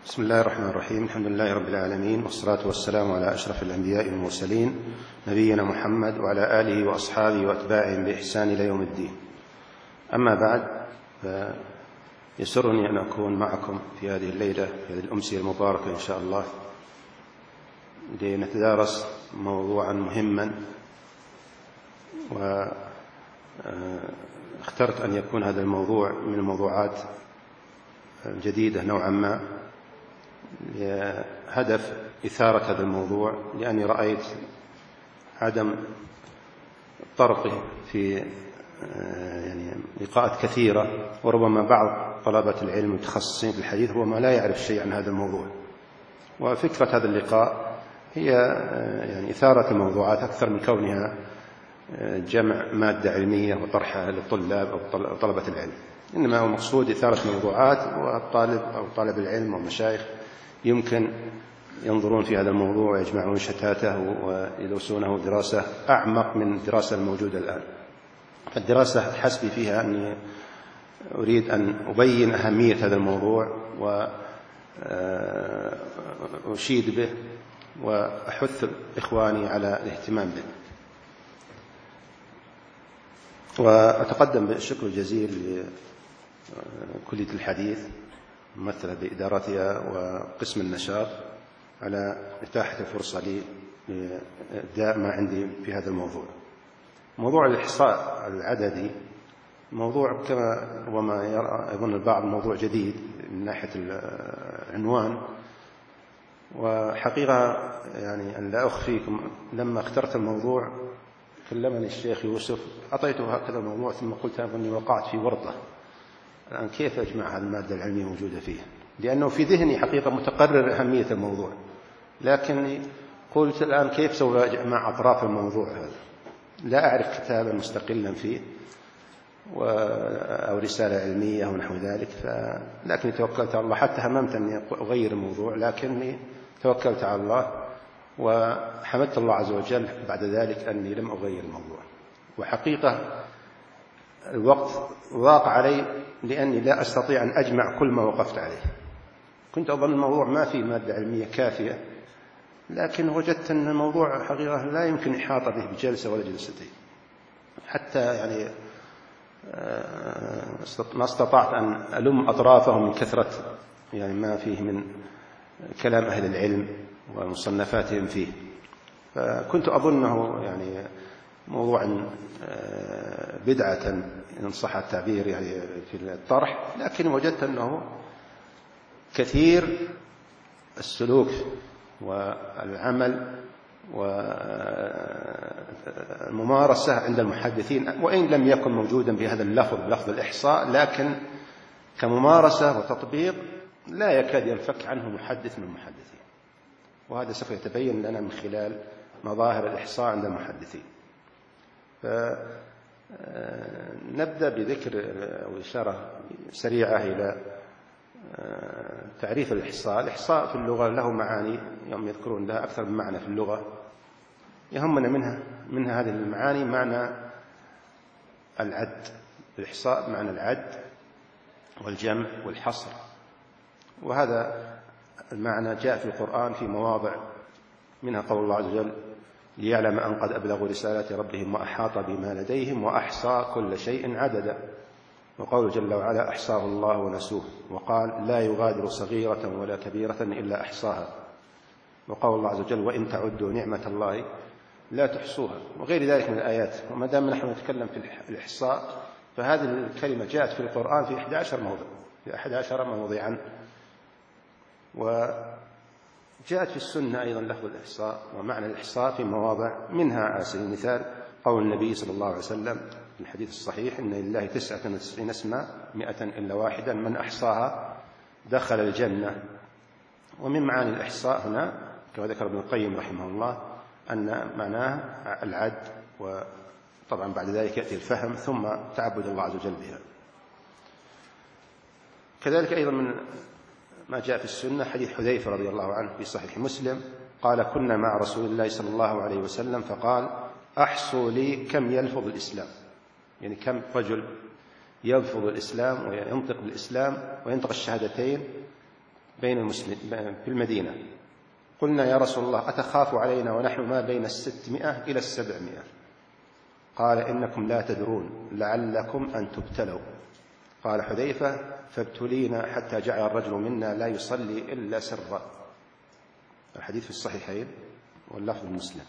بسم الله الرحمن الرحيم. الحمد لله رب العالمين، والصلاة والسلام على أشرف الأنبياء والمرسلين نبينا محمد وعلى آله وأصحابه وأتباعهم بإحسان إلى يوم الدين. أما بعد، يسرني أن أكون معكم في هذه الليلة، في هذه الأمسية المباركة إن شاء الله، لنتدارس موضوعا مهما، واخترت أن يكون هذا الموضوع من الموضوعات الجديدة نوعا ما، لهدف إثارة هذا الموضوع، لأني رأيت عدم طرقه في لقاءات كثيرة، وربما بعض طلبة العلم المتخصصين في الحديث ربما لا يعرف شيء عن هذا الموضوع. وفكرة هذا اللقاء هي إثارة الموضوعات أكثر من كونها جمع مادة علمية وطرحها للطلاب أو طلبة العلم، إنما هو المقصود إثارة موضوعات، والطالب أو طالب العلم والمشايخ يمكن ينظرون في هذا الموضوع ويجمعون شتاته ويدرسونه دراسة أعمق من الدراسة الموجودة الآن. فالدراسة حسبي فيها أني أريد أن أبين أهمية هذا الموضوع وأشيد به وأحث إخواني على الاهتمام به. وأتقدم بالشكر الجزيل لكلية الحديث ممثلة بإدارتها وقسم النشاط على إتاحة الفرصة لي لإبداء ما عندي في هذا الموضوع. موضوع الإحصاء العددي موضوع كما ربما يظن البعض موضوع جديد من ناحية العنوان، وحقيقة أن لا أخفيكم، لما اخترت الموضوع كلمني الشيخ يوسف، أعطيته هكذا الموضوع ثم قلت أني وقعت في ورطة الآن، كيف أجمع هذه المادة العلمية موجودة فيه؟ لأنه في ذهني حقيقة متقرر أهمية الموضوع، لكني قلت الآن كيف سوف أجمع أطراف الموضوع هذا؟ لا أعرف كتابا مستقلا فيه أو رسالة علمية أو نحو ذلك، لكني توكلت على الله. حتى هممت أني أغير الموضوع، لكني توكلت على الله وحمدت الله عز وجل بعد ذلك أني لم أغير الموضوع. وحقيقة الوقت ضاق علي لأني لا أستطيع أن أجمع كل ما وقفت عليه. كنت أظن الموضوع ما فيه مادة علمية كافية، لكن وجدت أن الموضوع حقيقة لا يمكن إحاطة به بجلسة ولا جلستين، حتى ما استطعت أن ألم أطرافه من كثرة ما فيه من كلام أهل العلم ومصنفاتهم فيه. فكنت أظنه موضوعا بدعة إن صح التعبير في الطرح، لكن وجدت أنه كثير السلوك والعمل والممارسة عند المحدثين، وإن لم يكن موجودا بهذا اللفظ، لفظ الإحصاء، لكن كممارسة وتطبيق لا يكاد ينفك عنه محدث من المحدثين. وهذا سوف يتبين لنا من خلال مظاهر الإحصاء عند المحدثين. نبدأ بذكر أو إشارة سريعة إلى تعريف الإحصاء. الإحصاء في اللغة له معاني، يوم يذكرون لها أكثر من معنى في اللغة، يهمنا منها هذه المعاني معنى العد. الإحصاء معنى العد والجمع والحصر، وهذا المعنى جاء في القرآن في مواضع، منها قول الله عز وجل: ليعلم أن قد أبلغوا رسالات ربهم وأحاط بما لديهم وأحصى كل شيء عددا. وقول جل وعلا: أحصاه الله ونسوه، وقال: لا يغادر صغيرة ولا كبيرة إلا أحصاها. وقول الله عز وجل: وإن تعدوا نعمة الله لا تحصوها، وغير ذلك من الآيات. وما دام نحن نتكلم في الإحصاء، فهذه الكلمة جاءت في القرآن في 11 موضع، في 11 موضعا، وجاءت في السنة أيضا لفظ الإحصاء ومعنى الإحصاء في مواضع، منها على سبيل المثال قول النبي صلى الله عليه وسلم في الحديث الصحيح: إن لله 99 اسما 100 إلا واحدا من أحصاها دخل الجنة. ومن معاني الإحصاء هنا كما ذكر ابن القيم رحمه الله أن معناه العد، وطبعا بعد ذلك يأتي الفهم ثم تعبد الله عز وجل بها. كذلك أيضا من ما جاء في السنة حديث حذيفة رضي الله عنه في صحيح مسلم قال: كنا مع رسول الله صلى الله عليه وسلم فقال: أحصوا لي كم يلفظ الإسلام، كم رجل يلفظ الإسلام وينطق بالإسلام وينطق الشهادتين بين المسلمين في المدينة. قلنا يا رسول الله أتخاف علينا ونحن ما بين 600 إلى 700؟ قال إنكم لا تدرون لعلكم أن تبتلوا. قال حذيفة فابتلينا حتى جعل الرجل منا لا يصلي إلا سرا. الحديث في الصحيحين واللفظ المسلم.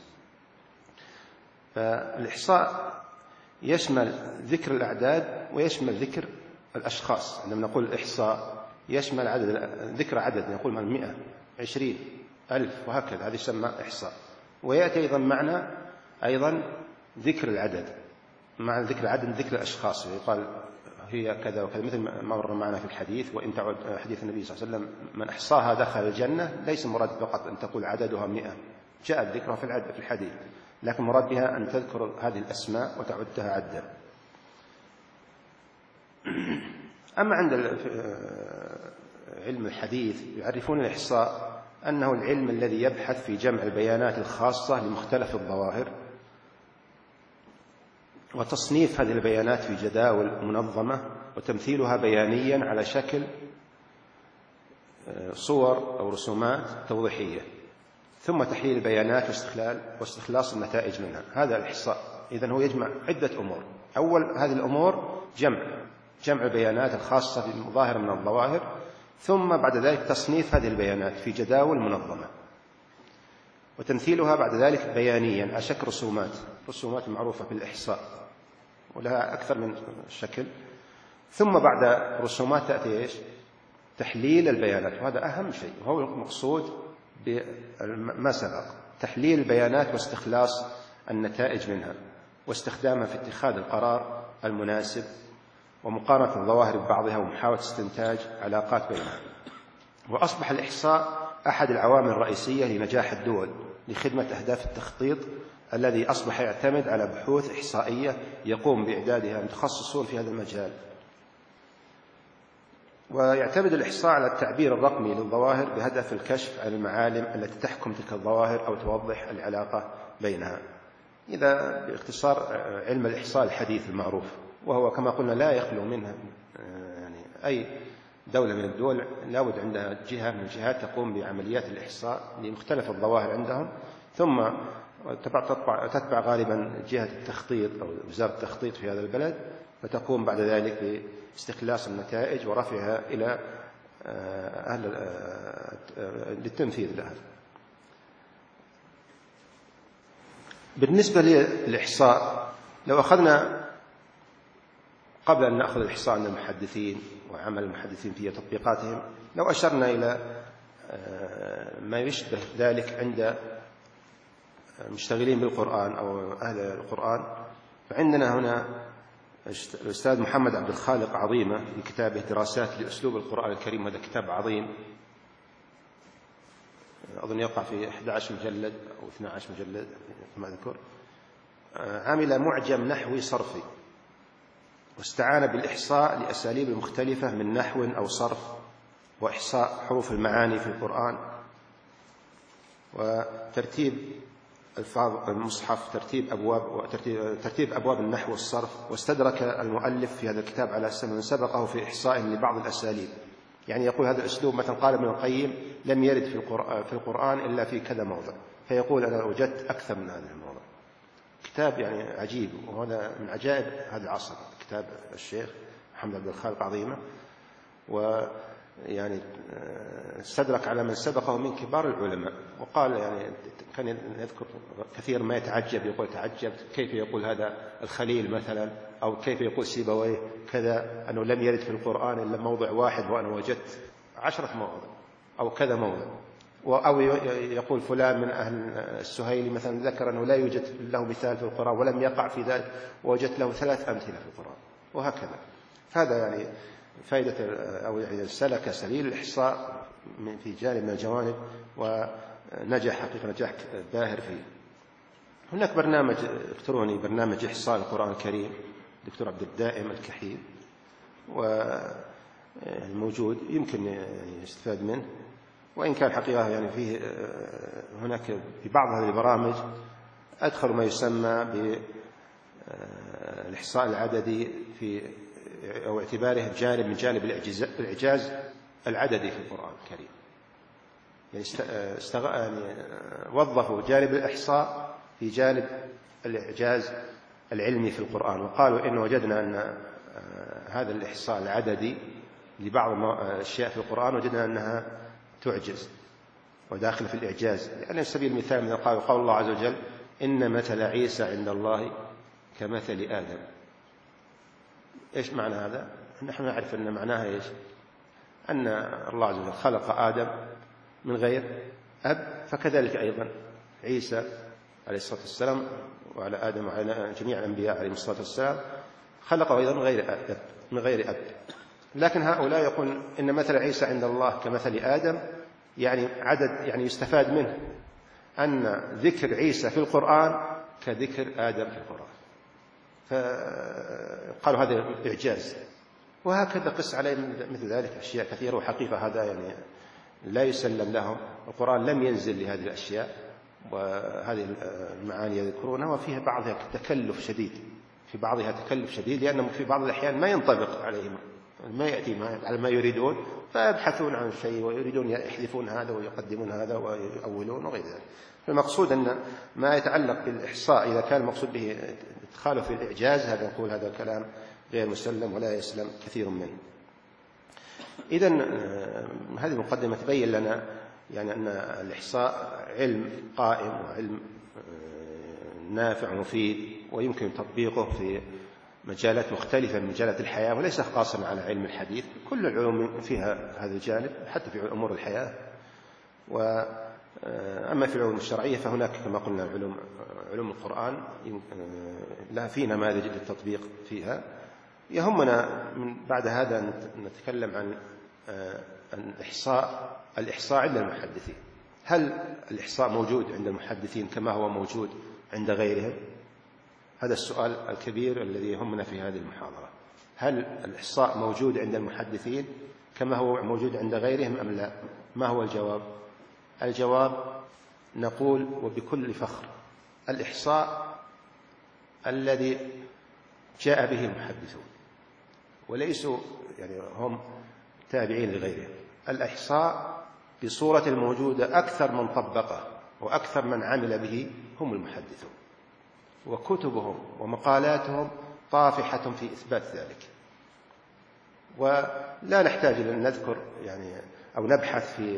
فالإحصاء يشمل ذكر الأعداد ويشمل ذكر الأشخاص. عندما نقول الإحصاء يشمل ذكر عدد، نقول من 100 20 1000 وهكذا، هذا يسمى إحصاء. ويأتي أيضا معنى ذكر العدد، مع ذكر العدد ذكر الأشخاص، يقال هي كذا وكذا، مثل ما مر معنا في الحديث. وإن تعد حديث النبي صلى الله عليه وسلم من أحصاها دخل الجنة، ليس مراد فقط أن تقول عددها 100، جاءت ذكرها في الحديث، لكن مراد بها أن تذكر هذه الأسماء وتعدها عدا. أما عند علم الحديث يعرفون الإحصاء أنه العلم الذي يبحث في جمع البيانات الخاصة لمختلف الظواهر وتصنيف هذه البيانات في جداول منظمة وتمثيلها بيانيا على شكل صور أو رسومات توضيحية، ثم تحليل البيانات واستخلاص النتائج منها. هذا الإحصاء. إذن هو يجمع عدة أمور. أول هذه الأمور جمع البيانات الخاصة بظاهر من الظواهر، ثم بعد ذلك تصنيف هذه البيانات في جداول منظمة وتمثيلها بعد ذلك بيانيا على شكل رسومات معروفة بالإحصاء ولها أكثر من شكل. ثم بعد الرسومات تأتي تحليل البيانات، وهذا أهم شيء، وهو المقصود بما سبق، تحليل البيانات واستخلاص النتائج منها واستخدامها في اتخاذ القرار المناسب ومقارنة الظواهر ببعضها ومحاولة استنتاج علاقات بينها. وأصبح الإحصاء أحد العوامل الرئيسية لنجاح الدول لخدمة أهداف التخطيط، الذي أصبح يعتمد على بحوث إحصائية يقوم بإعدادها متخصصون في هذا المجال. ويعتمد الإحصاء على التعبير الرقمي للظواهر بهدف الكشف عن المعالم التي تحكم تلك الظواهر أو توضح العلاقة بينها. إذا باختصار علم الإحصاء الحديث المعروف، وهو كما قلنا لا يخلو منها يعني أي دولة من الدول لابد عندها جهة من الجهات تقوم بعمليات الإحصاء لمختلف الظواهر عندهم، ثم تتبع غالبا جهة التخطيط أو وزارة التخطيط في هذا البلد، فتقوم بعد ذلك باستخلاص النتائج ورفعها إلى للتنفيذ لها. بالنسبة للإحصاء، لو أخذنا قبل أن نأخذ الإحصاء عند المحدثين وعمل المحدثين في تطبيقاتهم، لو أشرنا إلى ما يشبه ذلك عند المشتغلين بالقرآن أو أهل القرآن، فعندنا هنا الأستاذ محمد عبد الخالق عظيمة في كتابه دراسات لأسلوب القرآن الكريم. هذا كتاب عظيم، أظن يقع في 11 مجلد أو 12 مجلد كما أذكر. عمل معجم نحوي صرفي، واستعان بالإحصاء لأساليب مختلفة من نحو أو صرف وإحصاء حروف المعاني في القرآن وترتيب ألفاظ المصحف، ترتيب أبواب النحو والصرف. واستدرك المؤلف في هذا الكتاب على من سبقه في إحصاء لبعض الأساليب. يعني يقول هذا الأسلوب مثلا قال ابن القيم لم يرد في القرآن إلا في كذا موضع، فيقول أنا وجدت أكثر من هذا الموضع. كتاب يعني عجيب، وهذا من عجائب هذا العصر، كتاب الشيخ محمد عبد الخالق عظيمة. ويعني استدرك على من سبقه من كبار العلماء، وقال يعني كان يذكر كثير ما يتعجب، يقول تعجبت كيف يقول هذا الخليل مثلا، أو كيف يقول سيبويه كذا أنه لم يرد في القرآن إلا موضع واحد وأنا وجدت 10 مواضع أو كذا موضع. أو يقول فلان من أهل السهيلي مثلا ذكر أنه لا يوجد له مثال في القرآن ولم يقع في ذلك، ووجدت له 3 أمثلة في القرآن، وهكذا. هذا يعني فائدة أو يعني سلك سبيل الإحصاء في جانب من الجوانب، ونجح حقيقة نجاح باهر فيه. هناك برنامج إلكتروني، برنامج إحصاء القرآن الكريم، دكتور عبد الدائم الكحيل، وموجود يمكن يعني يستفاد منه. وإن كان حقيقة يعني فيه هناك في بعض هذه البرامج أدخل ما يسمى بالإحصاء العددي أو اعتباره جانب من جانب الإعجاز العددي في القرآن الكريم. يعني وظفوا جانب الإحصاء في جانب الإعجاز العلمي في القرآن، وقالوا إن وجدنا أن هذا الإحصاء العددي لبعض الأشياء في القرآن وجدنا أنها تعجز وداخل في الإعجاز. يعني سبيل المثال من قال الله عز وجل: إن مثل عيسى عند الله كمثل آدم. إيش معنى هذا؟ نحن نعرف أن معناها إيش؟ أن الله عز وجل خلق آدم من غير أب، فكذلك أيضا عيسى عليه الصلاة والسلام وعلى آدم وعلى جميع الأنبياء عليهم الصلاة والسلام خلقه أيضا من غير أب. لكن هؤلاء يقول إن مثل عيسى عند الله كمثل آدم، يعني يستفاد منه أن ذكر عيسى في القرآن كذكر آدم في القرآن، فقالوا هذا إعجاز. وهكذا قس عليه مثل ذلك أشياء كثيرة، وحقيقة هذا يعني لا يسلم لهم. القرآن لم ينزل لهذه الأشياء، وهذه المعاني يذكرونها وفيها بعضها تكلف شديد، لأنه في بعض الأحيان ما ينطبق عليهم، ما يأتي على ما يريدون، فيبحثون عن شيء ويريدون يحذفون هذا ويقدمون هذا ويؤولون وغير ذلك. فالمقصود أن ما يتعلق بالإحصاء إذا كان المقصود به إدخاله في الإعجاز، هذا نقول هذا كلام غير مسلم ولا يسلم كثير منه. إذن هذه المقدمة تبين لنا يعني أن الإحصاء علم قائم وعلم نافع ومفيد، ويمكن تطبيقه في مجالات مختلفة من مجالات الحياة، وليس خاصا على علم الحديث. كل العلوم فيها هذا الجانب حتى في أمور الحياة. وأما في العلوم الشرعية فهناك كما قلنا علوم القرآن لها في نماذج للتطبيق فيها. يهمنا من بعد هذا أن نتكلم عن الإحصاء عند المحدثين. هل الإحصاء موجود عند المحدثين كما هو موجود عند غيرهم؟ هذا السؤال الكبير الذي يهمنا في هذه المحاضرة. هل الإحصاء موجود عند المحدثين كما هو موجود عند غيرهم أم لا؟ ما هو الجواب؟ الجواب نقول وبكل فخر: الإحصاء الذي جاء به المحدثون، وليسوا يعني هم تابعين لغيرهم. الإحصاء بصورة الموجودة أكثر من طبقه وأكثر من عمل به هم المحدثون، وكتبهم ومقالاتهم طافحة في إثبات ذلك. ولا نحتاج أن نذكر يعني أو نبحث في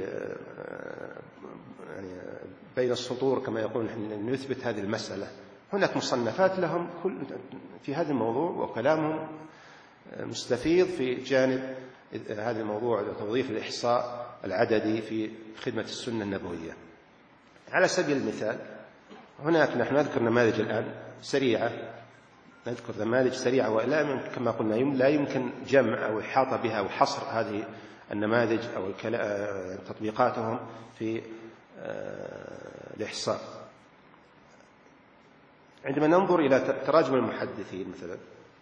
يعني بين السطور كما يقول نثبت هذه المسألة. هناك مصنفات لهم في هذا الموضوع، وكلامهم مستفيض في جانب هذا الموضوع توظيف الإحصاء العددي في خدمة السنة النبوية. على سبيل المثال هناك نحن نذكر نماذج الآن سريعة، نذكر نماذج سريعة ولا كما قلنا لا يمكن جمع أو إحاطة بها أو حصر هذه النماذج أو تطبيقاتهم في الإحصاء. عندما ننظر إلى تراجم المحدثين مثلا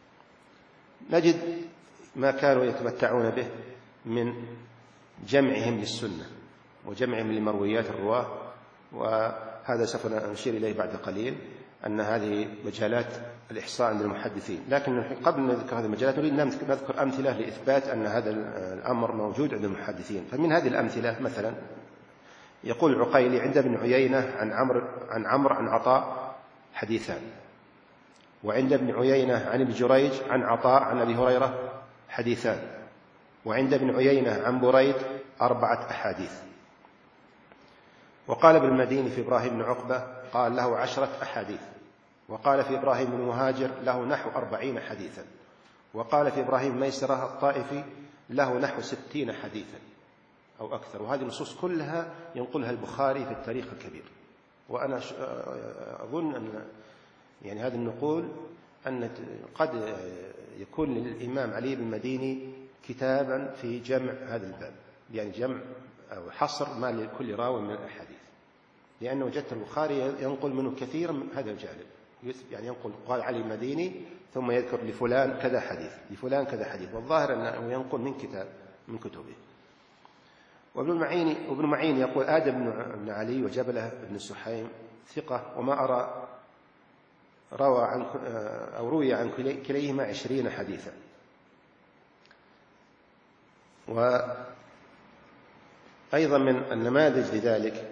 نجد ما كانوا يتمتعون به من جمعهم للسنة وجمعهم لمرويات الرواة، وهذا سوف نشير إليه بعد قليل أن هذه مجالات الإحصاء عند المحدثين. لكن قبل أن نذكر هذه المجالات نريد نذكر أمثلة لإثبات أن هذا الأمر موجود عند المحدثين. فمن هذه الأمثلة مثلا يقول العقيلي: عند ابن عيينة عن عمرو عن عطاء حديثان، وعند ابن عيينة عن ابن جريج عن عطاء عن أبي هريرة حديثان، وعند ابن عيينة عن بريد 4 أحاديث. وقال ابن المديني في إبراهيم بن عقبة قال له 10 أحاديث، وقال في إبراهيم بن مهاجر له نحو 40 حديثا، وقال في إبراهيم ميسرة الطائفي له نحو 60 حديثا أو أكثر. وهذه النصوص كلها ينقلها البخاري في التاريخ الكبير. وأنا أظن أن يعني هذه النقول أن قد يكون للإمام علي بن المديني كتابا في جمع هذا الباب، يعني جمع أو حصر ما لكل راوي من الأحاديث، لأنه وجدت البخاري ينقل منه كثيرا من هذا الجانب، يعني ينقل قال علي المديني ثم يذكر لفلان كذا حديث لفلان كذا حديث، والظاهر أنه ينقل من كتاب من كتبه. وابن معين يقول: آدم بن علي وجبله بن سحيم ثقة، وما أرى روي عن كليهما 20 حديثا. أيضا من النماذج لذلك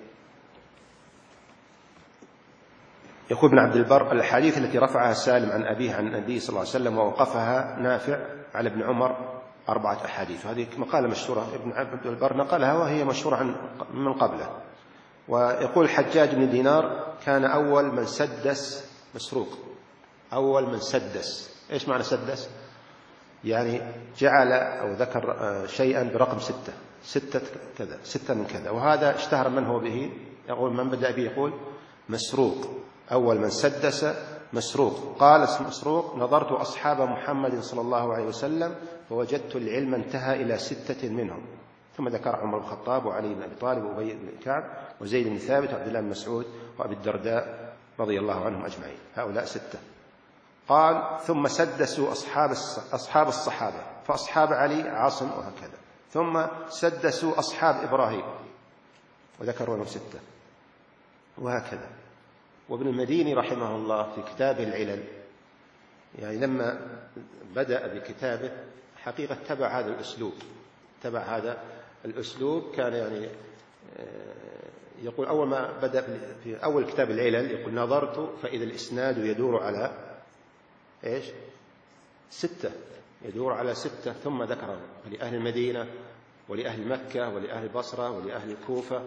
يقول ابن عبد البر: الأحاديث التي رفعها سالم عن أبيه عن النبي صلى الله عليه وسلم ووقفها نافع على ابن عمر 4 أحاديث. وهذه مقالة مشهورة ابن عبد البر نقلها وهي مشهورة عن من قبله. ويقول الحجاج بن دينار: كان أول من سدس مسروق. أول من سدس، إيش معنى سدس؟ يعني جعل أو ذكر شيئا برقم 6 كذا، 6 من كذا، وهذا اشتهر من هو به. يقول من بدأ به يقول مسروق، أول من سدس مسروق. قال مسروق: نظرت أصحاب محمد صلى الله عليه وسلم فوجدت العلم انتهى إلى 6 منهم. ثم ذكر عمر بن الخطاب وعلي بن أبي طالب وأبي بن كعب وزيد بن ثابت وعبد الله بن مسعود وأبي الدرداء رضي الله عنهم أجمعين، هؤلاء 6. قال: ثم سدسوا أصحاب الصحابة، فأصحاب علي عاصم وهكذا. ثم سدسوا أصحاب إبراهيم وذكروا لهم 6 وهكذا. وابن المديني رحمه الله في كتابه العلل، يعني لما بدأ بكتابه حقيقة تبع هذا الأسلوب. كان يعني يقول أول ما بدأ في أول كتاب العلل يقول: نظرت فإذا الإسناد يدور على إيش؟ 6، يدور على 6. ثم ذكر لأهل المدينة ولأهل مكة ولأهل البصرة ولأهل الكوفة.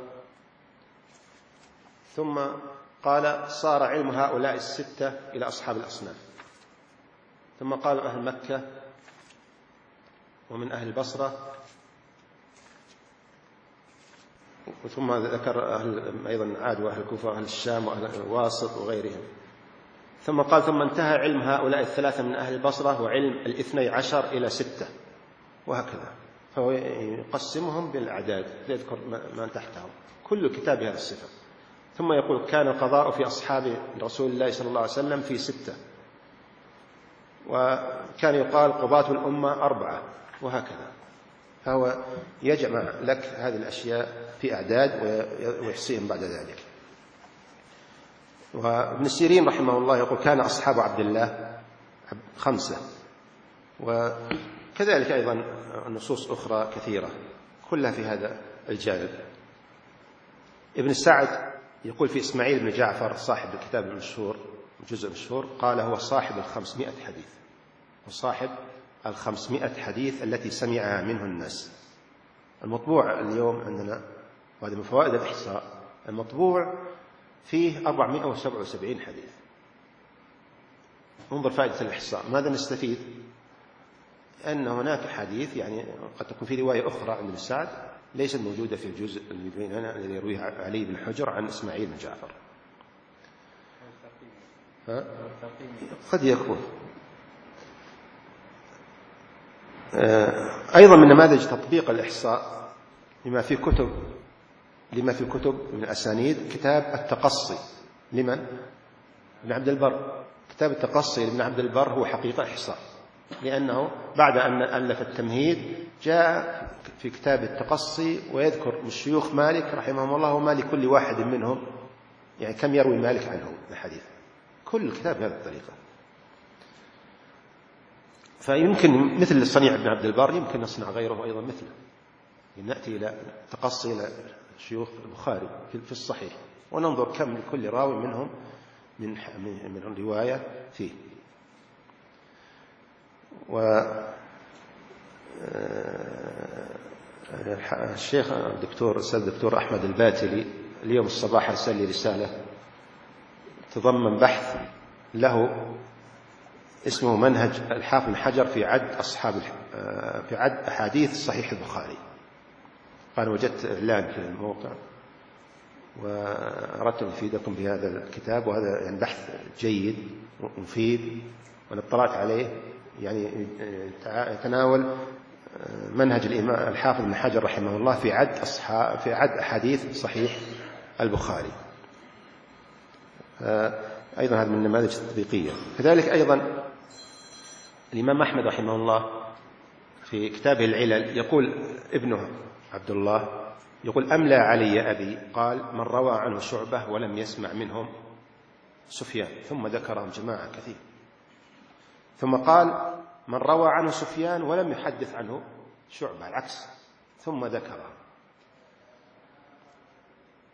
ثم قال: صار علم هؤلاء 6 إلى أصحاب الأصناف. ثم قال: أهل مكة ومن أهل البصرة. ثم ذكر أيضا عاد وأهل الكوفة وأهل الشام وأهل الواسط وغيرهم. ثم قال: ثم انتهى علم هؤلاء 3 من أهل البصرة وعلم 12 إلى 6 وهكذا. فهو يقسمهم بالأعداد، يذكر ما تحتهم، كل كتاب هذا الصفة. ثم يقول: كان القضاء في أصحاب رسول الله صلى الله عليه وسلم في 6، وكان يقال قضاة الأمة 4 وهكذا. فهو يجمع لك هذه الأشياء في أعداد ويحصيهم بعد ذلك. وابن سيرين رحمه الله يقول: كان أصحاب عبد الله 5. وكذلك أيضا نصوص أخرى كثيرة كلها في هذا الجانب. ابن سعد يقول في إسماعيل بن جعفر صاحب الكتاب المشهور الجزء المشهور، قال: هو صاحب 500 حديث، وصاحب 500 حديث التي سمعها منه الناس. المطبوع اليوم عندنا، وهذا من فوائد الإحصاء، المطبوع فيه 477 حديث. انظر فائدة الإحصاء، ماذا نستفيد؟ أن هناك حديث يعني قد تكون في رواية أخرى عند ابن سعد ليست موجودة في الجزء الذي يرويه علي بن حجر عن إسماعيل بن جعفر. قد يكون. أيضا من نماذج تطبيق الإحصاء لما في كتب من الأسانيد كتاب التقصي لمن؟ ابن عبد البر. كتاب التقصي لابن عبد البر هو حقيقة إحصاء، لأنه بعد أن ألف التمهيد جاء في كتاب التقصي ويذكر من شيوخ مالك رحمهم الله وما لكل واحد منهم، يعني كم يروي مالك عنه الحديث. كل الكتاب بهذه الطريقة. فيمكن مثل صنيع ابن عبد البر يمكن نصنع غيره أيضا مثله، نأتي إلى تقصي إلى شيوخ البخاري في الصحيح وننظر كم لكل راوي منهم من رواية فيه. الشيخ الدكتور أحمد الباتلي اليوم الصباح أرسل لي رسالة تضمن بحث له اسمه منهج الحافظ بن حجر في عد أحاديث صحيح البخاري. قال: وجدت إعلان في الموقع وأردت أن أفيدكم بهذا الكتاب، وهذا يعني بحث جيد ومفيد وأنا اطلعت عليه، يعني يتناول منهج الإمام الحافظ بن حجر رحمه الله في عد أحاديث صحيح البخاري. أيضا هذا من النماذج التطبيقية. كذلك أيضا الإمام أحمد رحمه الله في كتابه العلل يقول ابنه عبد الله يقول: أملى علي أبي، قال: من روى عنه شعبة ولم يسمع منهم سفيان. ثم ذكرهم جماعة كثير. ثم قال: من روى عنه سفيان ولم يحدث عنه شعبة، العكس، ثم ذكرهم.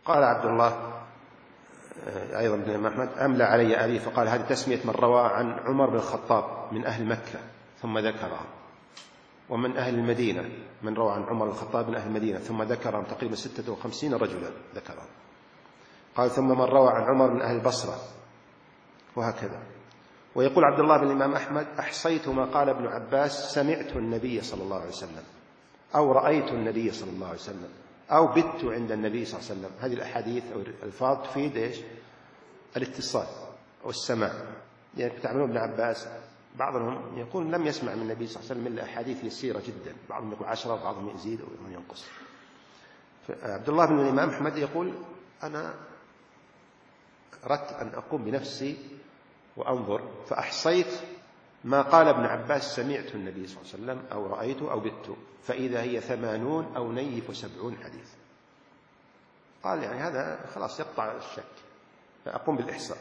قال عبد الله أيضا بن الإمام أحمد: أملى علي أبي فقال: هذه تسمية من روى عن عمر بن الخطاب من أهل مكة ثم ذكرها، ومن أهل المدينة من روى عن عمر بن الخطاب من أهل المدينة ثم ذكرهم تقريبا 56 رجلا ذكرهم. قال: ثم من روى عن عمر من أهل البصرة، وهكذا. ويقول عبد الله بن الإمام أحمد: أحصيت ما قال ابن عباس: سمعت النبي صلى الله عليه وسلم، أو رأيت النبي صلى الله عليه وسلم، أو بت عند النبي صلى الله عليه وسلم. هذه الأحاديث أو الألفاظ تفيد إيش؟ الاتصال أو السماع. يعني تعلمون ابن عباس بعضهم يقول لم يسمع من النبي صلى الله عليه وسلم إلا أحاديث يسيرة جدا، بعضهم يقول 10 وبعضهم يزيد أو ينقص. عبد الله بن الإمام أحمد يقول: أنا أردت أن أقوم بنفسي وأنظر فأحصيت ما قال ابن عباس: سمعت النبي صلى الله عليه وسلم، أو رأيته، أو بت، فإذا هي 80 أو نيف 70 حديث. قال: يعني هذا خلاص يقطع الشك، فأقوم بالإحصاء.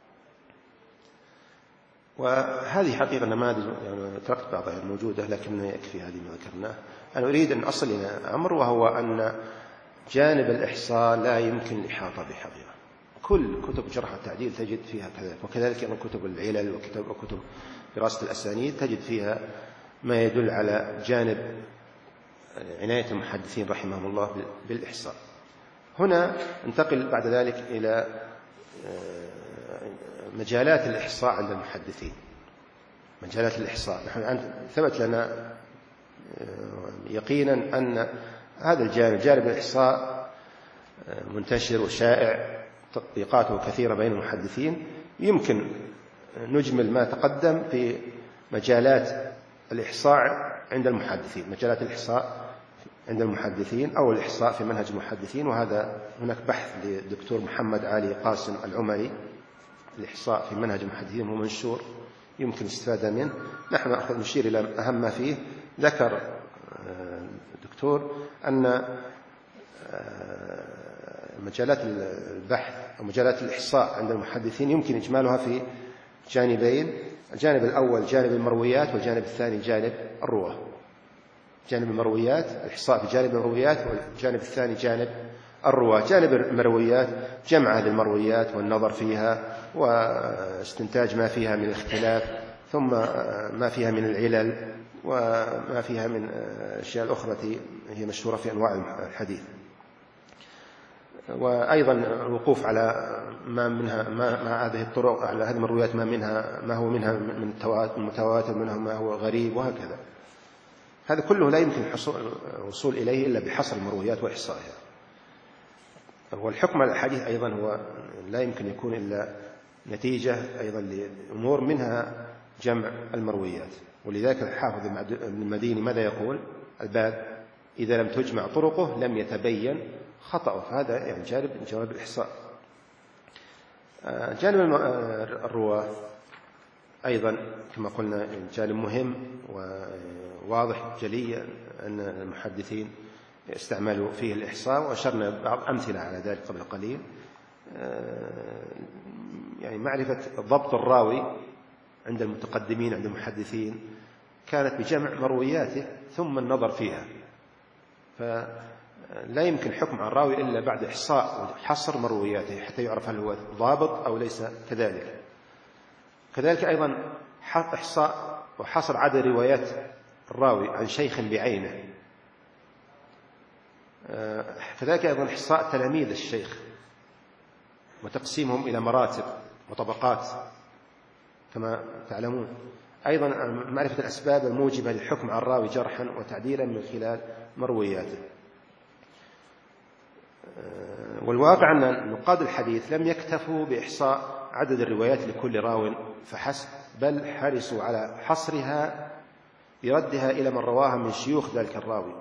وهذه حقيقة نماذج، يعني تركت بعضها موجودة لكن يكفي هذه ما ذكرناه. أنا أريد أن أصل إلى أمر، وهو أن جانب الإحصاء لا يمكن الإحاطة بحقيقة. كل كتب جرح والتعديل تجد فيها كذلك، وكذلك أيضا كتب العلل وكتب دراسة الأسانيد تجد فيها ما يدل على جانب عناية المحدثين رحمهم الله بالإحصاء. هنا انتقل بعد ذلك إلى مجالات الإحصاء عند المحدثين. مجالات الإحصاء، نحن ثبت لنا يقينا أن هذا الجانب، جانب الإحصاء، منتشر وشائع، تطبيقاته كثيرة بين المحدثين. يمكن نجمل ما تقدم في مجالات الإحصاء عند المحدثين، مجالات الإحصاء عند المحدثين أو الإحصاء في منهج المحدثين. وهذا هناك بحث للدكتور محمد علي قاسم العمري، الإحصاء في منهج المحدثين، هو منشور يمكن الاستفادة منه. نحن نشير إلى أهم ما فيه. ذكر الدكتور أن مجالات البحث أو مجالات الإحصاء عند المحدثين يمكن إجمالها في جانبين: الجانب الأول جانب المرويات، والجانب الثاني جانب الرواة. جانب المرويات، الإحصاء في جانب المرويات، والجانب الثاني جانب الرواة. جانب المرويات جمع هذه المرويات والنظر فيها واستنتاج ما فيها من الاختلاف، ثم ما فيها من العلل، وما فيها من الأشياء الأخرى هي مشهورة في أنواع الحديث. وأيضا الوقوف على ما منها، ما هذه الطرق، على هذه المرويات ما هو منها من متواتر، منها ما هو غريب، وهكذا. هذا كله لا يمكن الوصول إليه إلا بحصر المرويات وإحصائها. والحكم على الحديث أيضا هو لا يمكن يكون إلا نتيجة أيضا لأمور منها جمع المرويات. ولذلك الحافظ ابن المديني ماذا يقول؟ الباب إذا لم تجمع طرقه لم يتبين خطأه. فهذا يعني جانب الإحصاء. جانب الرواة أيضا كما قلنا جانب مهم وواضح جلي أن المحدثين استعملوا فيه الإحصاء، وأشرنا بعض أمثلة على ذلك قبل قليل. يعني معرفة ضبط الراوي عند المتقدمين عند المحدثين كانت بجمع مروياته ثم النظر فيها، فلا يمكن حكم على الراوي إلا بعد إحصاء وحصر مروياته حتى يعرف هل هو ضابط أو ليس كذلك. كذلك أيضا إحصاء وحصر عدد روايات الراوي عن شيخ بعينه. كذلك أيضا إحصاء تلاميذ الشيخ وتقسيمهم إلى مراتب وطبقات كما تعلمون. أيضا معرفة الأسباب الموجبة للحكم على الراوي جرحا وتعديلا من خلال مروياته. والواقع أن نقاد الحديث لم يكتفوا بإحصاء عدد الروايات لكل راو فحسب، بل حرصوا على حصرها بردها إلى من رواها من شيوخ ذلك الراوي.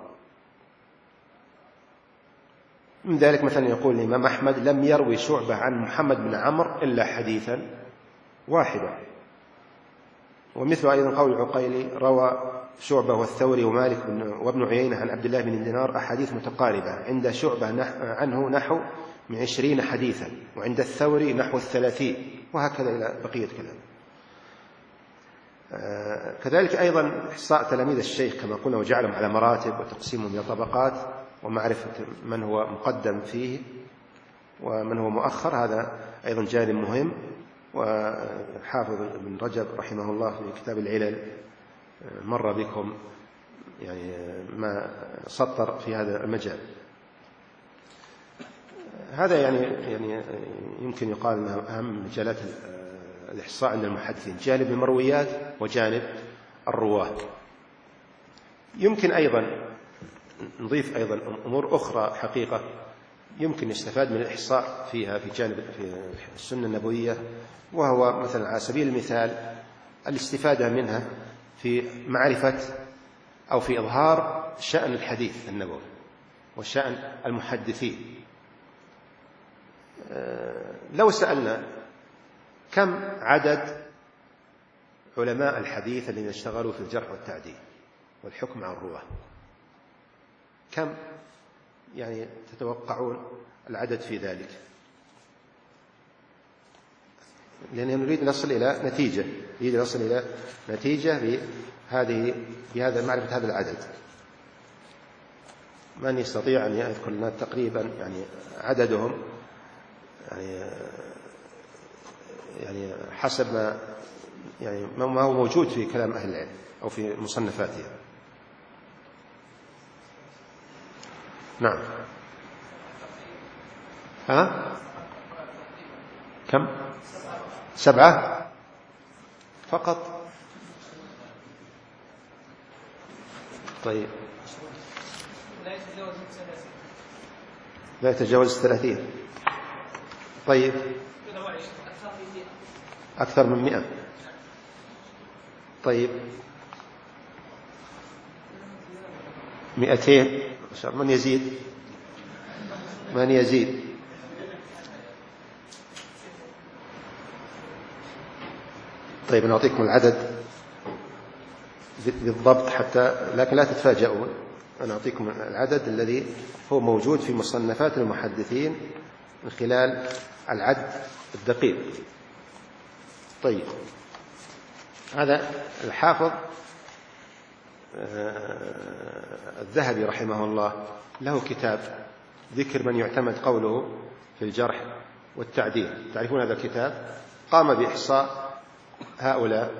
من ذلك مثلا يقول الإمام أحمد: لم يروي شعبة عن محمد بن عمرو إلا حديثا واحدا. ومثل أيضا قول العقيلي: روى شعبة والثوري ومالك وابن عيينة عن عبد الله بن دينار أحاديث متقاربة، عند شعبة عنه نحو من 20 حديثا، وعند الثوري نحو 30، وهكذا إلى بقية كلام. كذلك أيضا إحصاء تلاميذ الشيخ كما قلنا وجعلهم على مراتب وتقسيمهم إلى طبقات ومعرفة من هو مقدم فيه ومن هو مؤخر، هذا أيضا جانب مهم. وحافظ ابن رجب رحمه الله في كتاب العلل مر بكم يعني ما سطر في هذا المجال. هذا يعني يمكن يقال أنه أهم مجالات الإحصاء عند المحدثين، جانب المرويات وجانب الرواة. يمكن أيضا نضيف أيضا أمور أخرى حقيقة يمكن يستفاد من الإحصاء فيها في جانب في السنة النبوية، وهو مثلا على سبيل المثال الاستفادة منها في معرفة أو في إظهار شأن الحديث النبوي وشأن المحدثين. لو سألنا كم عدد علماء الحديث الذين اشتغلوا في الجرح والتعديل والحكم على الرواة، كم يعني تتوقعون العدد في ذلك؟ لأننا نريد نصل إلى نتيجة بهذا معرفة هذا العدد. من يستطيع أن يذكر لنا تقريبا يعني عددهم، يعني حسب ما هو موجود في كلام أهل العلم أو في مصنفاتهم؟ نعم. كم؟ 7 فقط. طيب، لا يتجاوز 30. طيب، أكثر من 100. طيب، 200. من يزيد؟ طيب، نعطيكم العدد بالضبط لكن لا تتفاجئون. أنا أعطيكم العدد الذي هو موجود في مصنفات المحدثين من خلال العد الدقيق. طيب، هذا الحافظ الذهبي رحمه الله له كتاب ذكر من يعتمد قوله في الجرح والتعديل. تعرفون هذا الكتاب؟ قام بإحصاء هؤلاء.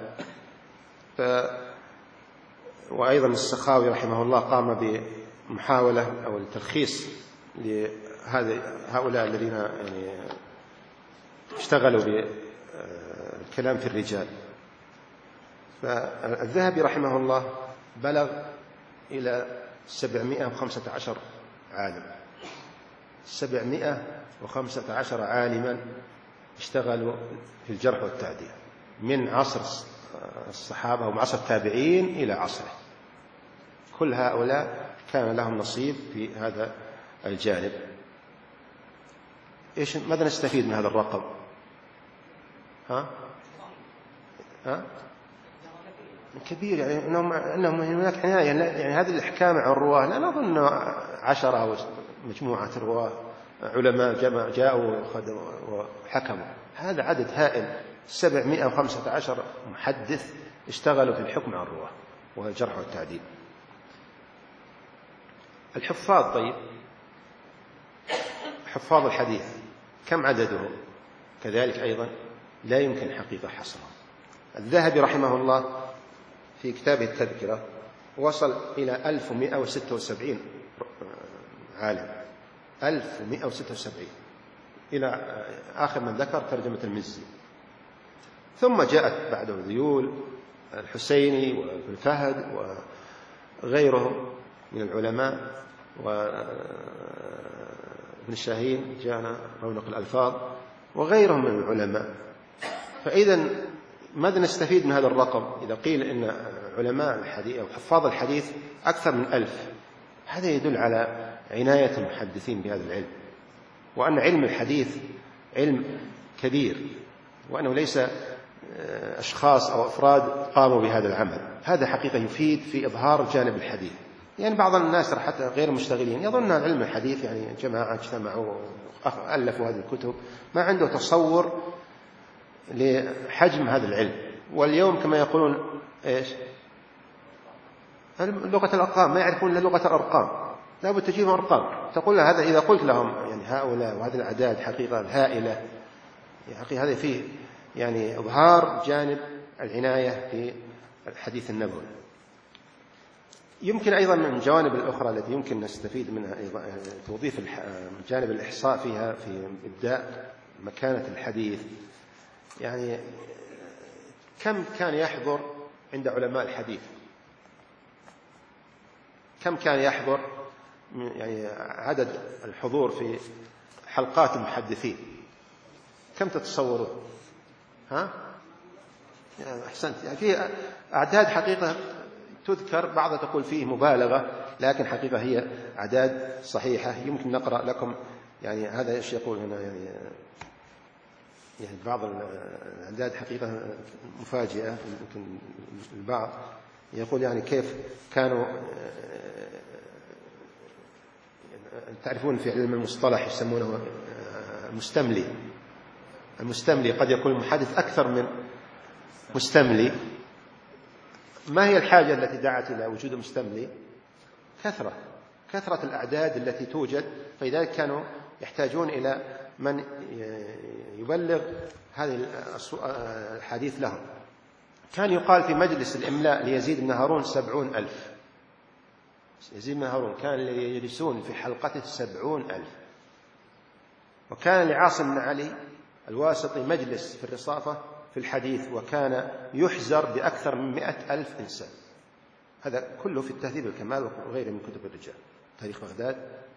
وأيضا السخاوي رحمه الله قام بمحاولة أو التلخيص لهؤلاء الذين يعني اشتغلوا بالكلام في الرجال. فالذهبي رحمه الله بلغ إلى 715 عالم. 715 عالما اشتغلوا في الجرح والتعديل من عصر الصحابة ومن عصر التابعين إلى عصره. كل هؤلاء كان لهم نصيب في هذا الجانب. ماذا نستفيد من هذا الرقم؟ كبير، يعني أنهم هناك عناية. يعني هذه الأحكام عن الرواة لا نظن 10 أو مجموعة رواة علماء جاءوا وحكموا. هذا عدد هائل، 715 محدث اشتغلوا في الحكم عن الرواة والجرح والتعديل. الحفاظ، طيب، حفاظ الحديث كم عددهم؟ كذلك أيضا لا يمكن حقيقة حصرهم. الذهبي رحمه الله في كتابه التذكرة وصل إلى 1176 عالم. 1176 إلى آخر من ذكر ترجمة المزي. ثم جاءت بعده ذيول الحسيني وابن فهد وغيرهم من العلماء، وابن الشاهين جاءنا رونق الألفاظ وغيرهم من العلماء. فإذا ماذا نستفيد من هذا الرقم؟ إذا قيل إن علماء الحديث أو حفاظ الحديث أكثر من 1000، هذا يدل على عناية المحدثين بهذا العلم، وأن علم الحديث علم كبير، وأنه ليس أشخاص أو أفراد قاموا بهذا العمل. هذا حقيقة يفيد في إظهار جانب الحديث. يعني بعض الناس حتى غير المشتغلين يظن أن علم الحديث يعني جماعة اجتمعوا ألفوا هذه الكتب، ما عنده تصور لحجم هذا العلم. واليوم كما يقولون لغة الأرقام، ما يعرفون إلا لغة الأرقام. لابد تجيبهم أرقام، تقول هذا إذا قلت لهم يعني هؤلاء وهذه الأعداد حقيقة هائلة، حقيقة هذا فيه يعني إظهار جانب العناية في الحديث النبوي. يمكن أيضا من الجوانب الأخرى التي يمكن نستفيد منها أيضا توظيف جانب الإحصاء فيها في إبداء مكانة الحديث. يعني كم كان يحضر عند علماء الحديث، كم كان يحضر يعني عدد الحضور في حلقات المحدثين، كم تتصورون؟ أحسنت. يعني في أعداد حقيقة تذكر، بعضها تقول فيه مبالغة، لكن حقيقة هي أعداد صحيحة. يمكن نقرأ لكم يعني هذا إيش يقول هنا. يعني بعض الأعداد حقيقة مفاجئة. يمكن البعض يقول يعني كيف كانوا، تعرفون في علم المصطلح يسمونه مستملي. المستملي قد يكون المحدث أكثر من مستملي. ما هي الحاجة التي دعت إلى وجود المستملي؟ كثرة الأعداد التي توجد، فلذلك كانوا يحتاجون إلى من يبلغ هذه الحديث لهم. كان يقال في مجلس الإملاء ليزيد بن هارون 70,000. يزيد بن هارون كان يجلسون في حلقته 70,000. وكان لعاصم بن علي الواسطي مجلس في الرصافة في الحديث، وكان يحزر بأكثر من 100,000 إنسان. هذا كله في التهذيب الكمال وغيره من كتب الرجال، تاريخ بغداد.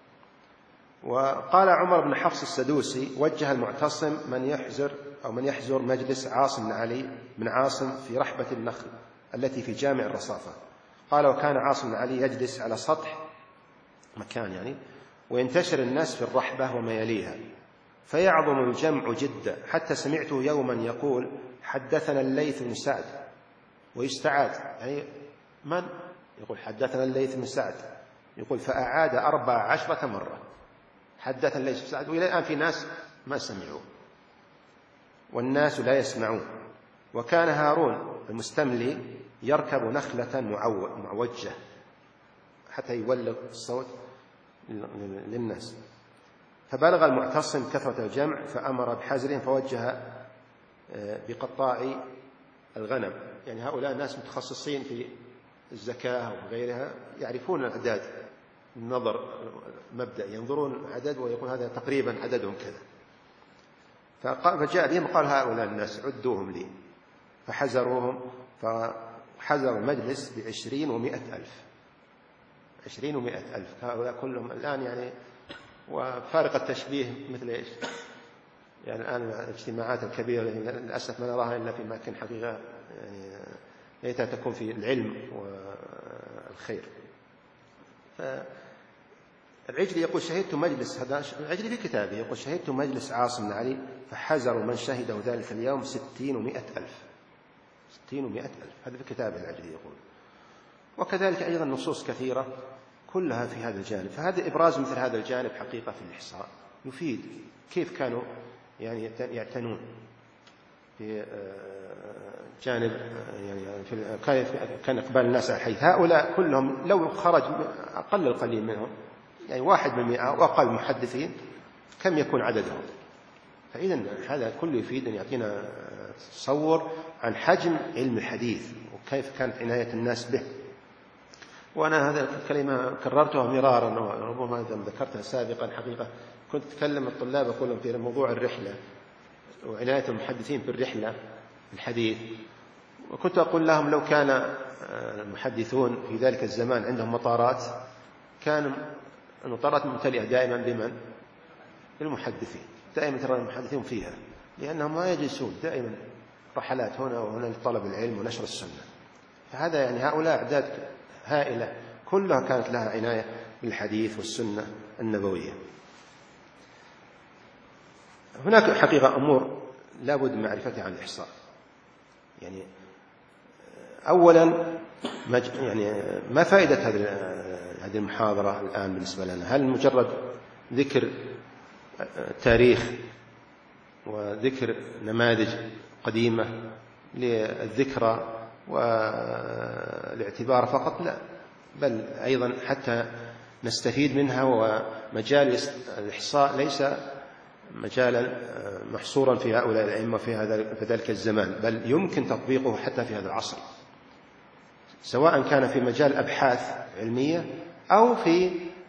وقال عمر بن حفص السدوسي: وجه المعتصم من يحزر مجلس عاصم بن علي بن عاصم في رحبة النخل التي في جامع الرصافة. قال: وكان عاصم بن علي يجلس على سطح مكان يعني، وينتشر الناس في الرحبة وما يليها، فيعظم الجمع جدا، حتى سمعته يوما يقول: حدثنا الليث بن سعد، ويستعاد يعني من يقول حدثنا الليث بن سعد، يقول فأعاد 14 مرة حدثنا الليث بن سعد. وإلى الآن في ناس ما سمعوا والناس لا يسمعون. وكان هارون المستملي يركب نخلة معوجة حتى يبلغ الصوت للناس. فبلغ المعتصم كثرة الجمع فأمر بحزرهم، فوجه بقطاع الغنم. يعني هؤلاء الناس متخصصين في الزكاة وغيرها، يعرفون الأعداد النظر مبدأ، ينظرون عدد ويقول هذا تقريبا عددهم كذا. فجاء بهم وقال: هؤلاء الناس عدوهم لي. فحزروهم، فحزر المجلس ب20 و100,000. 20 و100,000 هؤلاء كلهم الآن يعني. وفارق التشبيه مثل إيش؟ يعني الآن الاجتماعات الكبيرة للأسف ما نراها إلا في أماكن حقيقة يعني ليتها تكون في العلم والخير. العجلي يقول: شهدت مجلس، هذا العجلي في كتابه يقول: شهدت مجلس عاصم بن علي فحزروا من شهده ذلك اليوم 60 و100,000. 60 و100,000 هذا في كتابه العجلي يقول. وكذلك أيضا نصوص كثيرة كلها في هذا الجانب. فهذا إبراز مثل هذا الجانب حقيقة في الإحصاء يفيد كيف كانوا يعني يعتنون في جانب يعني كان إقبال الناس على الحديث. هؤلاء كلهم لو خرج أقل القليل منهم يعني 1% وأقل محدثين كم يكون عددهم؟ فإذا هذا كله يفيد أن يعطينا تصور عن حجم علم الحديث وكيف كانت عناية الناس به. وأنا هذا الكلمة كررتها مرارا وربما ذكرتها سابقا. حقيقة كنت أتكلم الطلاب أقول لهم في موضوع الرحلة وعناية المحدثين بالرحلة الحديث، وكنت أقول لهم لو كان المحدثون في ذلك الزمان عندهم مطارات، كان المطارات ممتلئة دائما بمن؟ بالمحدثين. دائما ترى المحدثين فيها، لأنهم ما يجلسون دائما رحلات هنا وهنا لطلب العلم ونشر السنة. فهذا يعني هؤلاء أعداد هائلة كلها كانت لها عناية بالحديث والسنة النبوية. هناك حقيقة أمور لا بد من معرفتها عن الإحصاء. يعني أولا يعني ما فائدة هذه المحاضرة الآن بالنسبة لنا؟ هل مجرد ذكر تاريخ وذكر نماذج قديمة للذكرى والاعتبار فقط؟ لا، بل أيضا حتى نستفيد منها. ومجال الإحصاء ليس مجالا محصورا في هؤلاء الأئمة في ذلك الزمان، بل يمكن تطبيقه حتى في هذا العصر، سواء كان في مجال أبحاث علمية أو في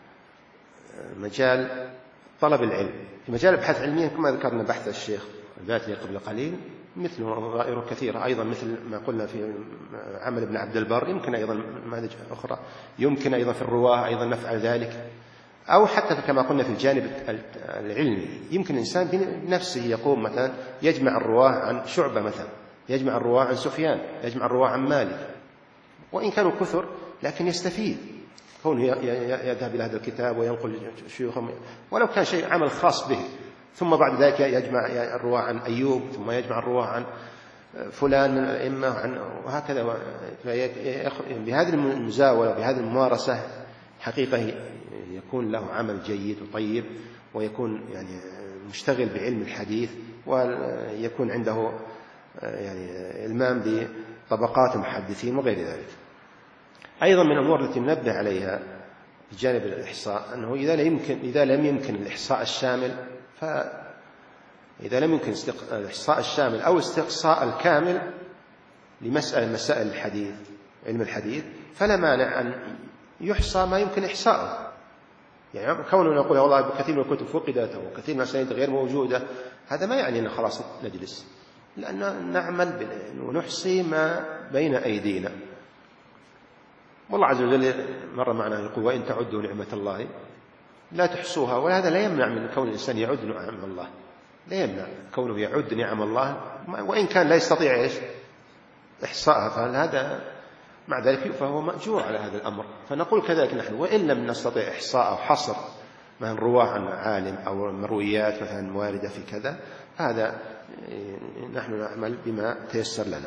مجال طلب العلم. في مجال الأبحاث العلمية كما ذكرنا بحث الشيخ الباتلي قبل قليل، مثل غائره كثيرة أيضا، مثل ما قلنا في عمل ابن عبد البر، يمكن أيضا نماذج أخرى، يمكن أيضا في الرواة أيضا نفعل ذلك، أو حتى كما قلنا في الجانب العلمي، يمكن الإنسان بنفسه يقوم مثلا يجمع الرواة عن شعبة مثلا، يجمع الرواة عن سفيان، يجمع الرواة عن مالك، وإن كانوا كثر لكن يستفيد، كونه يذهب إلى هذا الكتاب وينقل شيوخهم ولو كان شيء عمل خاص به، ثم بعد ذلك يجمع الرواة عن أيوب، ثم يجمع الرواة عن فلان من الأئمة، وهكذا. بهذه المزاولة بهذه الممارسة حقيقة يكون له عمل جيد وطيب، ويكون يعني مشتغل بعلم الحديث، ويكون عنده يعني إلمام بطبقات المحدثين وغير ذلك. أيضا من الأمور التي ننبه عليها بجانب الإحصاء أنه إذا لم يمكن الإحصاء الشامل، فإذا لم يمكن الإحصاء الشامل أو استقصاء الكامل لمسألة مسائل الحديث علم الحديث، فلا مانع أن يحصى ما يمكن إحصاءه. يعني كوننا نقول والله كثير من الكتب فقدت وكثير من الأسانيد غير موجودة، هذا ما يعني أن خلاص نجلس، لأن نعمل ونحصي ما بين أيدينا. والله عز وجل مر معنا يقول وإن تعدوا نعمة الله لا تحصوها، وهذا لا يمنع من كون الإنسان يعد نعم الله، لا يمنع كونه يعد نعم الله، وإن كان لا يستطيع إحصاءها، فهذا مع ذلك فهو مأجور على هذا الأمر. فنقول كذلك نحن، وإن لم نستطيع إحصاء أو حصر مثلا رواه عن عالم أو مرويات مثلا واردة في كذا، هذا نحن نعمل بما تيسر لنا.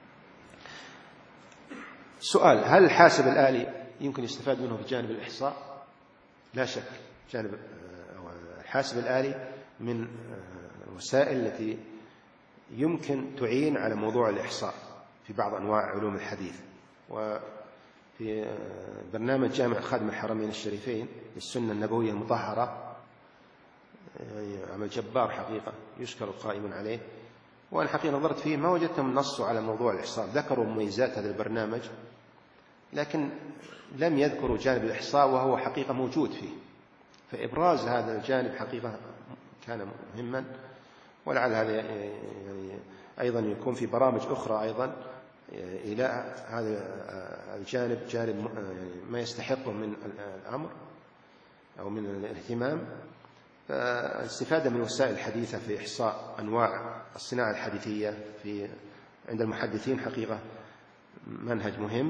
سؤال: هل الحاسب الآلي يمكن يستفاد منه في جانب الإحصاء؟ لا شك، جانب الحاسب الآلي من الوسائل التي يمكن تعين على موضوع الإحصاء في بعض أنواع علوم الحديث. وفي برنامج جامع خادم الحرمين الشريفين للسنة النبوية المطهرة، عمل جبار حقيقة يشكر القائمون عليه، وأنا حقيقة نظرت فيه ما وجدتهم نصوا على موضوع الإحصاء، ذكروا مميزات هذا البرنامج لكن لم يذكروا جانب الإحصاء وهو حقيقة موجود فيه، فإبراز هذا الجانب حقيقة كان مهما، ولعل هذا يعني أيضا يكون في برامج أخرى أيضا إلى هذا الجانب، جانب ما يستحقه من الأمر أو من الاهتمام. فالاستفادة من وسائل الحديثة في إحصاء أنواع الصناعة الحديثية عند المحدثين حقيقة منهج مهم،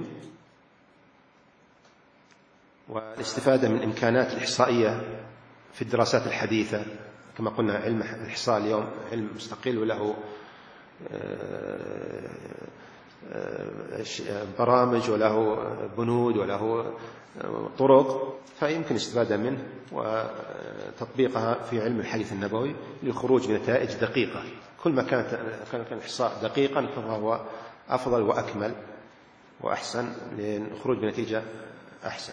والاستفادة من الإمكانات الإحصائية في الدراسات الحديثة. كما قلنا علم الإحصاء اليوم علم مستقل وله برامج وله بنود وله طرق، فيمكن الاستفادة منه وتطبيقها في علم الحديث النبوي للخروج بنتائج دقيقة. كل ما كان الإحصاء دقيقا فهو أفضل وأكمل وأحسن للخروج بنتيجة أحسن.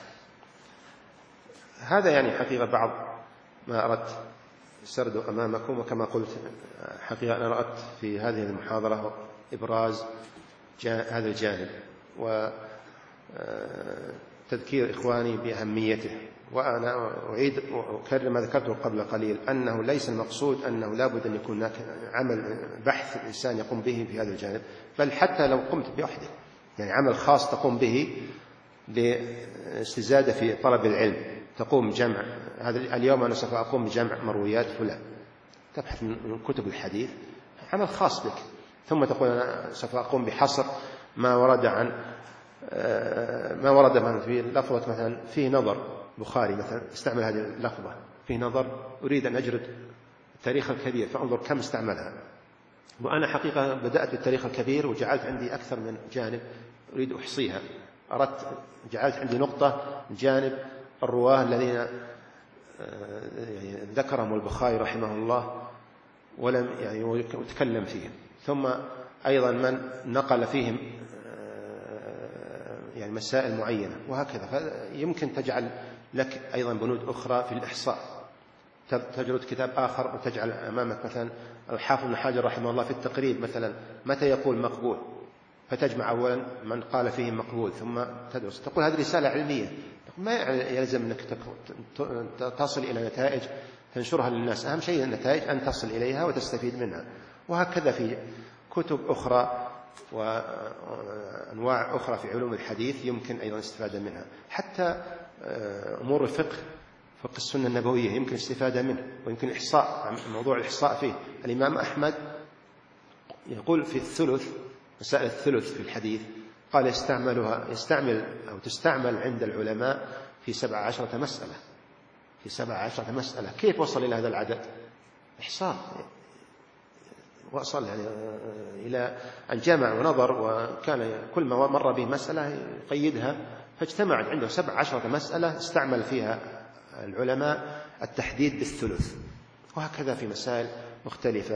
هذا يعني حقيقة بعض ما أردت سرده أمامكم، وكما قلت حقيقة أنا أردت في هذه المحاضرة إبراز هذا الجانب وتذكير إخواني بأهميته. وأنا أعيد وأكرر ما ذكرته قبل قليل، أنه ليس المقصود أنه لا بد أن يكون هناك عمل بحث الإنسان يقوم به في هذا الجانب، بل حتى لو قمت بوحده يعني عمل خاص تقوم به لاستزادة في طلب العلم، تقوم جمع هذا اليوم أنا سوف أقوم بجمع مرويات فلان، تبحث من كتب الحديث عمل خاص بك، ثم تقول أنا سوف أقوم بحصر ما ورد مثلا في لفظة مثلا فيه نظر، بخاري مثلا استعمل هذه اللفظة فيه نظر، أريد أن أجرد التاريخ الكبير فأنظر كم استعملها. وأنا حقيقة بدأت بالتاريخ الكبير وجعلت عندي أكثر من جانب أريد أحصيها، جعلت عندي نقطة جانب الرواه الذين ذكرهم البخاري رحمه الله ولم يتكلم فيهم، ثم أيضا من نقل فيهم مسائل معينة، وهكذا. فيمكن تجعل لك أيضا بنود أخرى في الإحصاء، تجرد كتاب آخر وتجعل أمامك مثلا الحافظ بن حجر رحمه الله في التقريب مثلا متى يقول مقبول، فتجمع أولا من قال فيه مقبول ثم تدرس، تقول هذه رسالة علمية، ما يلزم أنك تصل إلى نتائج تنشرها للناس، أهم شيء النتائج أن تصل إليها وتستفيد منها. وهكذا في كتب أخرى وأنواع أخرى في علوم الحديث يمكن أيضا الاستفادة منها، حتى أمور الفقه، فقه السنة النبوية يمكن الاستفادة منه، ويمكن الإحصاء، موضوع الإحصاء فيه. الإمام أحمد يقول في الثلث، مسائل الثلث في الحديث، قال تستعمل عند العلماء في 17 مسألة، في 17 مسألة. كيف وصل إلى هذا العدد؟ إحصاء، وصل يعني إلى أن جمع ونظر، وكان كل ما مر به مسألة يقيدها، فاجتمعت عنده 17 مسألة استعمل فيها العلماء التحديد بالثلث، وهكذا في مسائل مختلفة.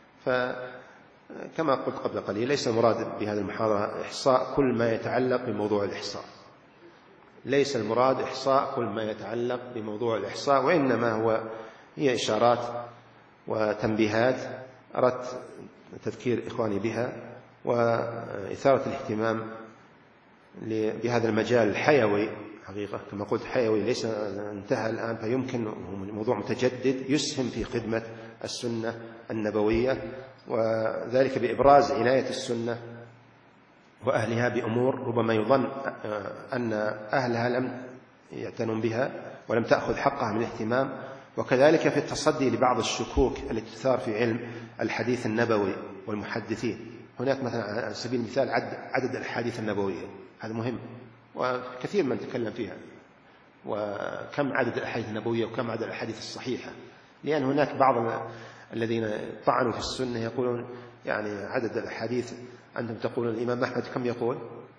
فكما قلت قبل قليل ليس المراد بهذه المحاضرة إحصاء كل ما يتعلق بموضوع الإحصاء، ليس المراد إحصاء كل ما يتعلق بموضوع الإحصاء، وإنما هي إشارات وتنبيهات أردت تذكير إخواني بها، وإثارة الاهتمام بهذا المجال الحيوي حقيقة، كما قلت حيوي، ليس انتهى الآن، فيمكن موضوع متجدد يسهم في خدمة السنة النبوية، وذلك بإبراز عناية السنة وأهلها بأمور ربما يظن أن أهلها لم يعتنون بها ولم تأخذ حقها من الاهتمام، وكذلك في التصدي لبعض الشكوك التي تثار في علم الحديث النبوي والمحدثين. هناك مثلا على سبيل المثال عدد الأحاديث النبوية، هذا مهم وكثير من تكلم فيها، وكم عدد الأحاديث النبوية وكم عدد الأحاديث الصحيحة، لأن هناك بعض الذين طعنوا في السنة يقولون يعني عدد الأحاديث، أنتم تقولون الإمام أحمد كم يقول؟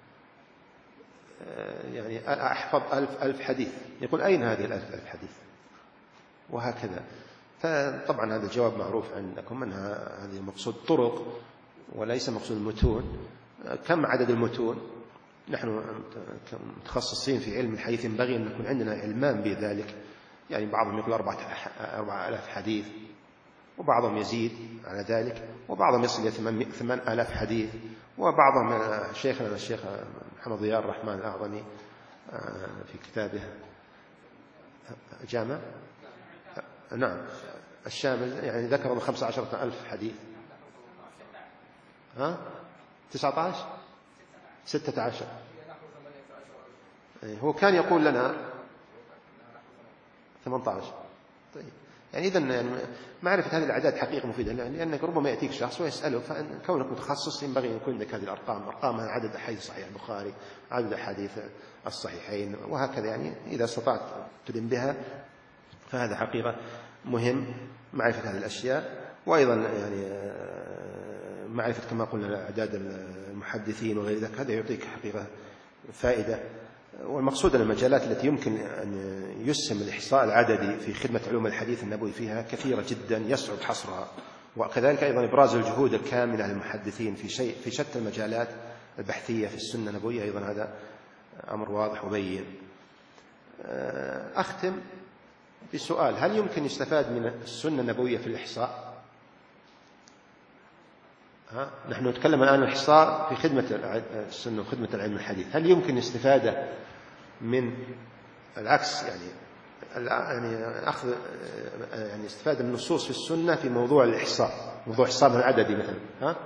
يعني أحفظ 1000 حديث، يقول أين هذه 1000 حديث؟ وهكذا. فطبعا هذا الجواب معروف عندكم، أنها هذه مقصود طرق وليس مقصود المتون. كم عدد المتون؟ نحن متخصصين في علم الحديث ينبغي أن يكون عندنا علمان بذلك، يعني بعضهم يقول 4000 حديث، وبعضهم يزيد على ذلك، وبعضهم يصل إلى 8000 حديث، وبعضهم شيخنا الشيخ محمد ضياء الرحمن الأعظمي في كتابه جامع نعم الشامل يعني ذكر 15,000 حديث. 19 16 هو كان يقول لنا 18. طيب يعني إذن يعني معرفة هذه الأعداد حقيقة مفيدة، لأنك ربما يأتيك شخص ويسأله، فكونك متخصص ينبغي أن يكون عندك هذه الأرقام، أرقام عدد أحاديث صحيح البخاري، عدد أحاديث الصحيحين، وهكذا. يعني إذا استطعت تلم بها فهذا حقيقة مهم معرفة هذه الأشياء، وأيضا يعني معرفة كما قلنا أعداد المحدثين وغير ذلك، هذا يعطيك حقيقة فائدة. والمقصود أن المجالات التي يمكن أن يسهم الإحصاء العددي في خدمة علوم الحديث النبوي فيها كثيرة جدا يصعب حصرها، وكذلك أيضا إبراز الجهود الكاملة للمحدثين في شتى المجالات البحثية في السنة النبوية، أيضا هذا أمر واضح وبين. أختم بسؤال: هل يمكن يستفاد من السنة النبوية في الإحصاء؟ نحن نتكلم الآن عن الإحصاء في خدمة السنة وخدمة العلم الحديث، هل يمكن الاستفادة من العكس، يعني أخذ يعني استفادة من النصوص في السنة في موضوع الإحصاء، موضوع حسابها العددي مثلا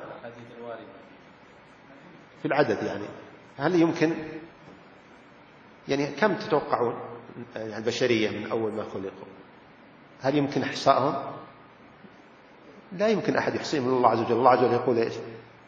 في العدد، يعني هل يمكن، يعني كم تتوقعون يعني البشرية من أول ما خلقوا، هل يمكن إحصائهم؟ لا يمكن أحد يحصيهم من الله عز وجل. الله عز وجل يقول إيش؟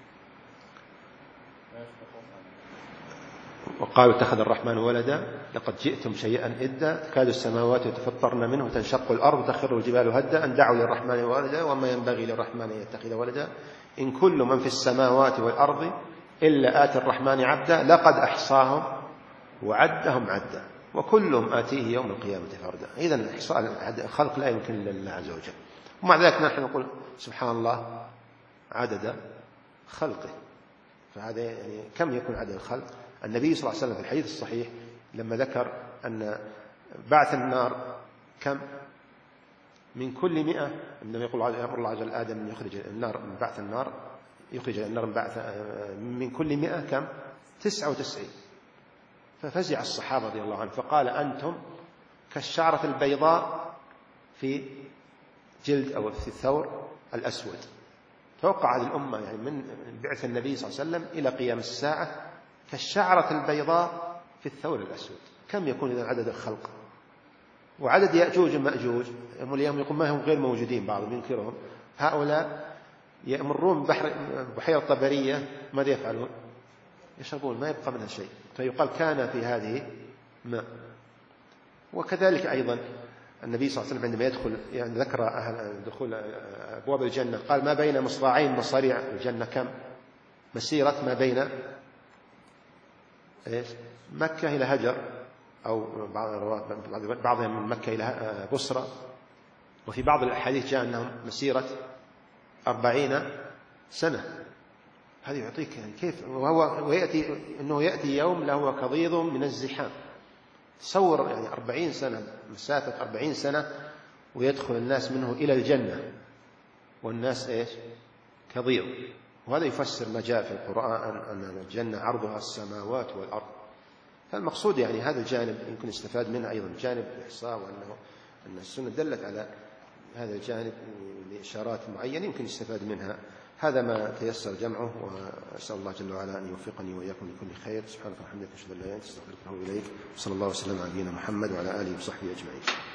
وقالوا اتخذ الرحمن ولدا لقد جئتم شيئا إدا تكاد السماوات يتفطرن منه وتنشق الأرض وتخر الجبال هدا أن دعوا للرحمن ولدا وما ينبغي للرحمن أن يتخذ ولدا إن كل من في السماوات والأرض إلا آتي الرحمن عبدا لقد أحصاهم وعدهم عدا وكلهم آتيه يوم القيامة فردا. إذن إحصاء الخلق لا يمكن لله عز وجل، ومع ذلك نحن نقول سبحان الله عدد خلقه. فهذا يعني كم يكون عدد الخلق؟ النبي صلى الله عليه وسلم في الحديث الصحيح لما ذكر أن بعث النار كم؟ من كل 100، عندما يقول أمر الله جل آدم أن يخرج النار من بعث النار، يخرج النار من بعث من كل 100 كم؟ 99. ففزع الصحابة رضي الله عنهم فقال: أنتم كالشعرة البيضاء في جلد أو في الثور الأسود. توقع هذه الأمة يعني من بعث النبي صلى الله عليه وسلم إلى قيام الساعة كالشعرة البيضاء في الثور الأسود. كم يكون إذا عدد الخلق؟ وعدد يأجوج ومأجوج اليوم يقول ما هم غير موجودين، بعضهم ينكرهم. هؤلاء يمرون بحيرة طبرية، ماذا يفعلون؟ يشربون، ما يبقى منها شيء. فيقال كان في هذه ماء. وكذلك أيضا النبي صلى الله عليه وسلم عندما يدخل، يعني ذكر دخول أبواب الجنة، قال: ما بين مصراعين مصاريع الجنة كم؟ مسيرة ما بين مكة إلى هجر، أو بعضهم من مكة إلى بصرة. وفي بعض الأحاديث جاء أنهم مسيرة 40 سنة. هذا يعطيك يعني كيف، ويأتي أنه يأتي يوم له كضيض من الزحام. تصور يعني 40 سنة، مسافة 40 سنة، ويدخل الناس منه إلى الجنة والناس كضيض. وهذا يفسر ما جاء في القرآن أن الجنة عرضها السماوات والأرض. فالمقصود يعني هذا الجانب يمكن يستفاد منه أيضا، جانب الإحصاء، وأن السنة دلت على هذا الجانب لإشارات معينة يمكن يستفاد منها. هذا ما تيسر جمعه، وأسأل الله جل وعلا أن يوفقني وإياكم لكل خير. سبحانك وبحمدك، أشهد أن لا إله إلا أنت، أستغفرك وأتوب إليك. صلى الله وسلم على نبينا محمد وعلى آله وصحبه أجمعين.